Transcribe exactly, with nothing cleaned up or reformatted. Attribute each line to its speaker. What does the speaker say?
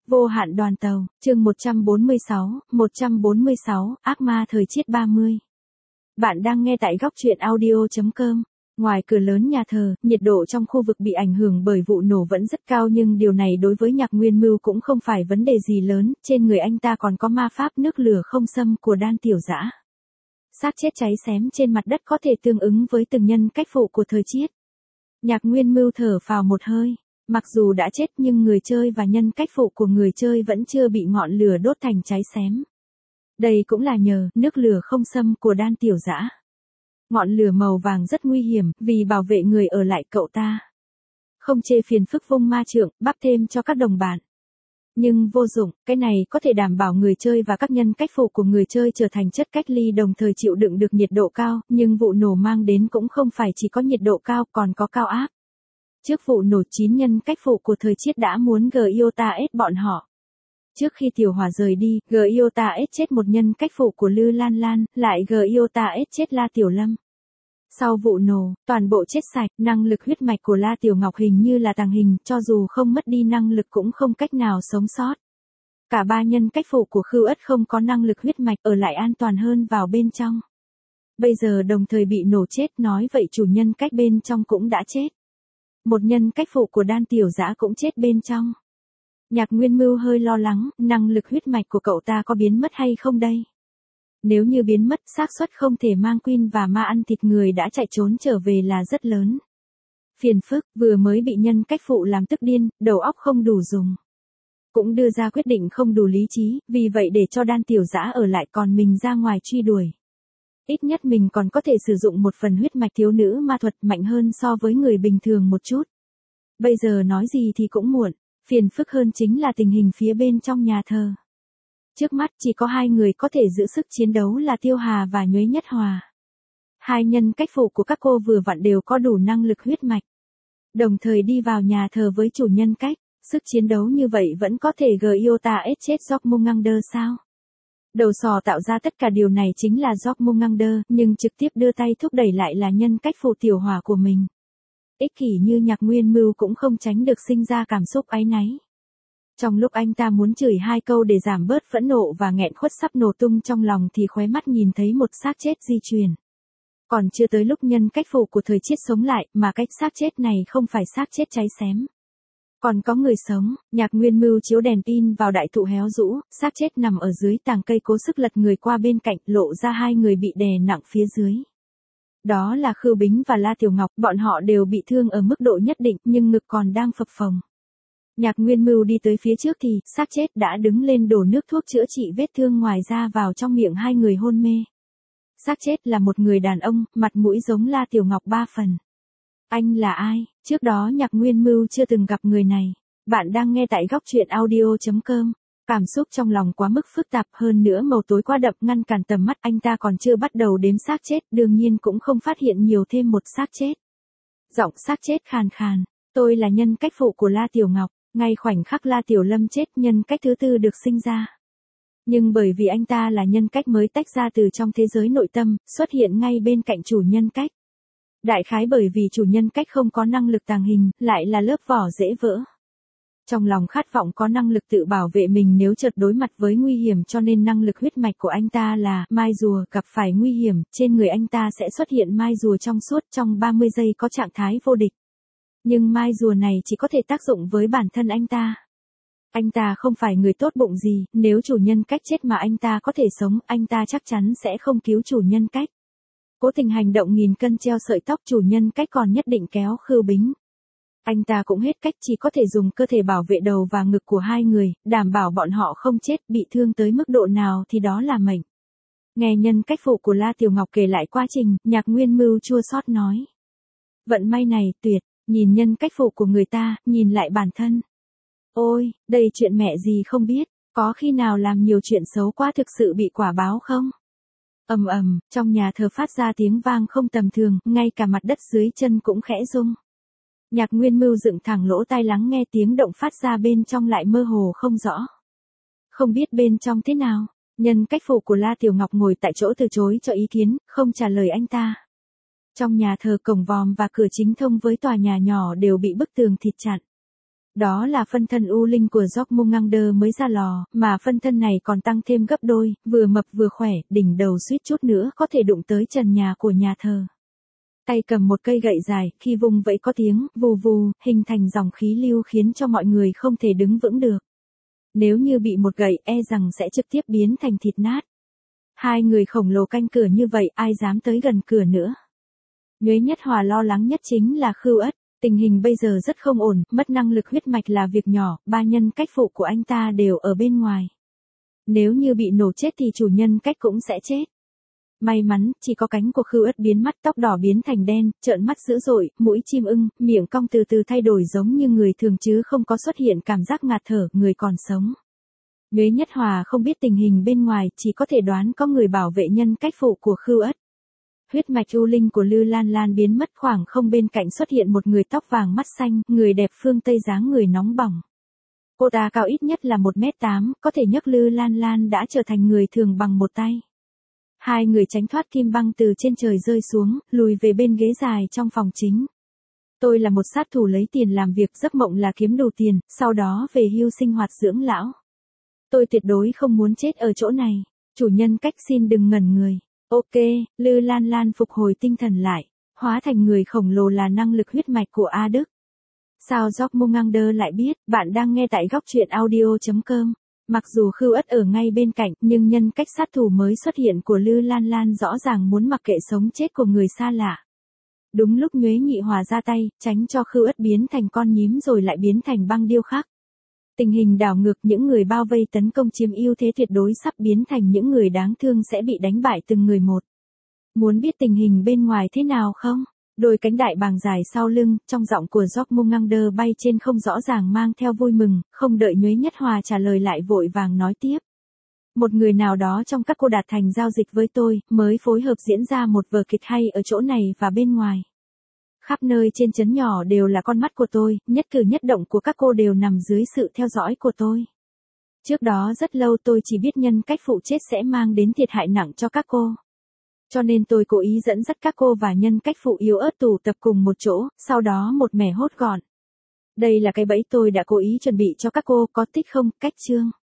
Speaker 1: Vô hạn đoàn tàu, chương một trăm bốn mươi sáu, một trăm bốn mươi sáu, ác ma thời chiết ba mươi. Bạn đang nghe tại góc truyện audio chấm com. Ngoài cửa lớn nhà thờ, nhiệt độ trong khu vực bị ảnh hưởng bởi vụ nổ vẫn rất cao, nhưng điều này đối với Nhạc Nguyên Mưu cũng không phải vấn đề gì lớn, trên người anh ta còn có ma pháp nước lửa không xâm của Đan Tiểu Dã. Xác chết cháy xém trên mặt đất có thể tương ứng với từng nhân cách phụ của thời chiết. Nhạc Nguyên Mưu thở phào một hơi. Mặc dù đã chết nhưng người chơi và nhân cách phụ của người chơi vẫn chưa bị ngọn lửa đốt thành cháy xém. Đây cũng là nhờ nước lửa không xâm của Đan Tiểu Dã. Ngọn lửa màu vàng rất nguy hiểm vì bảo vệ người ở lại cậu ta. Không chê phiền phức vung ma trượng, bắp thêm cho các đồng bạn. Nhưng vô dụng, cái này có thể đảm bảo người chơi và các nhân cách phụ của người chơi trở thành chất cách ly đồng thời chịu đựng được nhiệt độ cao, nhưng vụ nổ mang đến cũng không phải chỉ có nhiệt độ cao còn có cao áp. Trước vụ nổ chín nhân cách phụ của thời chiết đã muốn Giota S bọn họ. Trước khi Tiểu Hỏa rời đi, Giota S chết một nhân cách phụ của Lư Lan Lan, lại Giota S chết La Tiểu Lâm. Sau vụ nổ, toàn bộ chết sạch, năng lực huyết mạch của La Tiểu Ngọc hình như là tàng hình, cho dù không mất đi năng lực cũng không cách nào sống sót. Cả ba nhân cách phụ của Khưu Ất không có năng lực huyết mạch ở lại an toàn hơn vào bên trong. Bây giờ đồng thời bị nổ chết, nói vậy chủ nhân cách bên trong cũng đã chết. Một nhân cách phụ của Đan Tiểu Dã cũng chết bên trong. Nhạc Nguyên Mưu hơi lo lắng, năng lực huyết mạch của cậu ta có biến mất hay không đây? Nếu như biến mất, xác suất không thể mang Queen và ma ăn thịt người đã chạy trốn trở về là rất lớn. Phiền phức, vừa mới bị nhân cách phụ làm tức điên, đầu óc không đủ dùng. Cũng đưa ra quyết định không đủ lý trí, vì vậy để cho Đan Tiểu Dã ở lại còn mình ra ngoài truy đuổi. Ít nhất mình còn có thể sử dụng một phần huyết mạch thiếu nữ ma thuật mạnh hơn so với người bình thường một chút. Bây giờ nói gì thì cũng muộn, phiền phức hơn chính là tình hình phía bên trong nhà thờ. Trước mắt chỉ có hai người có thể giữ sức chiến đấu là Tiêu Hà và Nhuế Nhất Hòa. Hai nhân cách phụ của các cô vừa vặn đều có đủ năng lực huyết mạch. Đồng thời đi vào nhà thờ với chủ nhân cách, sức chiến đấu như vậy vẫn có thể Giota S chết Jormungandr sao? Đầu sò tạo ra tất cả điều này chính là Jormungandr, nhưng trực tiếp đưa tay thúc đẩy lại là nhân cách phụ Tiểu Hỏa của mình. Ích kỷ như Nhạc Nguyên Mưu cũng không tránh được sinh ra cảm xúc áy náy. Trong lúc anh ta muốn chửi hai câu để giảm bớt phẫn nộ và nghẹn khuất sắp nổ tung trong lòng thì khóe mắt nhìn thấy một xác chết di chuyển. Còn chưa tới lúc nhân cách phụ của thời chiết sống lại, mà cách xác chết này không phải xác chết cháy xém. Còn có người sống. Nhạc Nguyên Mưu chiếu đèn pin vào đại thụ héo rũ, xác chết nằm ở dưới tàng cây cố sức lật người qua bên cạnh, lộ ra hai người bị đè nặng phía dưới. Đó là Khưu Bính và La Tiểu Ngọc, bọn họ đều bị thương ở mức độ nhất định, nhưng ngực còn đang phập phồng. Nhạc Nguyên Mưu đi tới phía trước thì, xác chết đã đứng lên đổ nước thuốc chữa trị vết thương ngoài ra vào trong miệng hai người hôn mê. Xác chết là một người đàn ông, mặt mũi giống La Tiểu Ngọc ba phần. Anh là ai? Trước đó Nhạc Nguyên Mưu chưa từng gặp người này. Bạn đang nghe tại góc truyện audio chấm com. Cảm xúc trong lòng quá mức phức tạp, hơn nữa màu tối quá đậm ngăn cản tầm mắt, anh ta còn chưa bắt đầu đếm xác chết, đương nhiên cũng không phát hiện nhiều thêm một xác chết. Giọng xác chết khàn khàn, tôi là nhân cách phụ của La Tiểu Ngọc, ngay khoảnh khắc La Tiểu Lâm chết nhân cách thứ tư được sinh ra. Nhưng bởi vì anh ta là nhân cách mới tách ra từ trong thế giới nội tâm, xuất hiện ngay bên cạnh chủ nhân cách. Đại khái bởi vì chủ nhân cách không có năng lực tàng hình, lại là lớp vỏ dễ vỡ. Trong lòng khát vọng có năng lực tự bảo vệ mình nếu chợt đối mặt với nguy hiểm, cho nên năng lực huyết mạch của anh ta là mai rùa, gặp phải nguy hiểm, trên người anh ta sẽ xuất hiện mai rùa trong suốt trong ba mươi giây có trạng thái vô địch. Nhưng mai rùa này chỉ có thể tác dụng với bản thân anh ta. Anh ta không phải người tốt bụng gì, nếu chủ nhân cách chết mà anh ta có thể sống, anh ta chắc chắn sẽ không cứu chủ nhân cách. Cố tình hành động nghìn cân treo sợi tóc, chủ nhân cách còn nhất định kéo Khưu Bính. Anh ta cũng hết cách, chỉ có thể dùng cơ thể bảo vệ đầu và ngực của hai người, đảm bảo bọn họ không chết, bị thương tới mức độ nào thì đó là mệnh. Nghe nhân cách phụ của La Tiểu Ngọc kể lại quá trình, Nhạc Nguyên Mưu chua xót nói. Vận may này, tuyệt, nhìn nhân cách phụ của người ta, nhìn lại bản thân. Ôi, đây chuyện mẹ gì không biết, có khi nào làm nhiều chuyện xấu quá thực sự bị quả báo không? Ầm ầm, trong nhà thờ phát ra tiếng vang không tầm thường, ngay cả mặt đất dưới chân cũng khẽ rung. Nhạc Nguyên Mưu dựng thẳng lỗ tai lắng nghe tiếng động phát ra bên trong lại mơ hồ không rõ. Không biết bên trong thế nào, nhân cách phụ của La Tiểu Ngọc ngồi tại chỗ từ chối cho ý kiến, không trả lời anh ta. Trong nhà thờ cổng vòm và cửa chính thông với tòa nhà nhỏ đều bị bức tường thịt chặn. Đó là phân thân U Linh của Jormungandr mới ra lò, mà phân thân này còn tăng thêm gấp đôi, vừa mập vừa khỏe, đỉnh đầu suýt chút nữa có thể đụng tới trần nhà của nhà thờ. Tay cầm một cây gậy dài, khi vung vẫy có tiếng, vù vù, hình thành dòng khí lưu khiến cho mọi người không thể đứng vững được. Nếu như bị một gậy, e rằng sẽ trực tiếp biến thành thịt nát. Hai người khổng lồ canh cửa như vậy, ai dám tới gần cửa nữa. Nhuế Nhất Hòa lo lắng nhất chính là Khưu Ất. Tình hình bây giờ rất không ổn, mất năng lực huyết mạch là việc nhỏ, ba nhân cách phụ của anh ta đều ở bên ngoài. Nếu như bị nổ chết thì chủ nhân cách cũng sẽ chết. May mắn, chỉ có cánh của Khưu Ất biến, mắt tóc đỏ biến thành đen, trợn mắt dữ dội, mũi chim ưng, miệng cong từ từ thay đổi giống như người thường chứ không có xuất hiện cảm giác ngạt thở, người còn sống. Nhuế Nhất Hòa không biết tình hình bên ngoài, chỉ có thể đoán có người bảo vệ nhân cách phụ của Khưu Ất. Huyết mạch U Linh của Lư Lan Lan biến mất, khoảng không bên cạnh xuất hiện một người tóc vàng mắt xanh, người đẹp phương Tây dáng người nóng bỏng. Cô ta cao ít nhất là một mét tám, có thể nhấc Lư Lan Lan đã trở thành người thường bằng một tay. Hai người tránh thoát kim băng từ trên trời rơi xuống, lùi về bên ghế dài trong phòng chính. Tôi là một sát thủ lấy tiền làm việc, giấc mộng là kiếm đủ tiền, sau đó về hưu sinh hoạt dưỡng lão. Tôi tuyệt đối không muốn chết ở chỗ này. Chủ nhân cách xin đừng ngẩn người. Ok, Lư Lan Lan phục hồi tinh thần lại. Hóa thành người khổng lồ là năng lực huyết mạch của A Đức. Sao Jormungandr lại biết? Bạn đang nghe tại góc truyện audio chấm com. Mặc dù Khưu Ất ở ngay bên cạnh, nhưng nhân cách sát thủ mới xuất hiện của Lư Lan Lan rõ ràng muốn mặc kệ sống chết của người xa lạ. Đúng lúc Nhuế Nhị Hòa ra tay, tránh cho Khưu Ất biến thành con nhím rồi lại biến thành băng điêu khắc. Tình hình đảo ngược, những người bao vây tấn công chiếm ưu thế tuyệt đối sắp biến thành những người đáng thương sẽ bị đánh bại từng người một. Muốn biết tình hình bên ngoài thế nào không? Đôi cánh đại bàng dài sau lưng, trong giọng của Jormungandr bay trên không rõ ràng mang theo vui mừng, không đợi Nhuế Nhất Hòa trả lời lại vội vàng nói tiếp. Một người nào đó trong các cô đạt thành giao dịch với tôi, mới phối hợp diễn ra một vở kịch hay ở chỗ này và bên ngoài. Khắp nơi trên trấn nhỏ đều là con mắt của tôi, nhất cử nhất động của các cô đều nằm dưới sự theo dõi của tôi. Trước đó rất lâu tôi chỉ biết nhân cách phụ chết sẽ mang đến thiệt hại nặng cho các cô. Cho nên tôi cố ý dẫn dắt các cô và nhân cách phụ yếu ớt tụ tập cùng một chỗ, sau đó một mẻ hốt gọn. Đây là cái bẫy tôi đã cố ý chuẩn bị cho các cô, có thích không? Cách chương.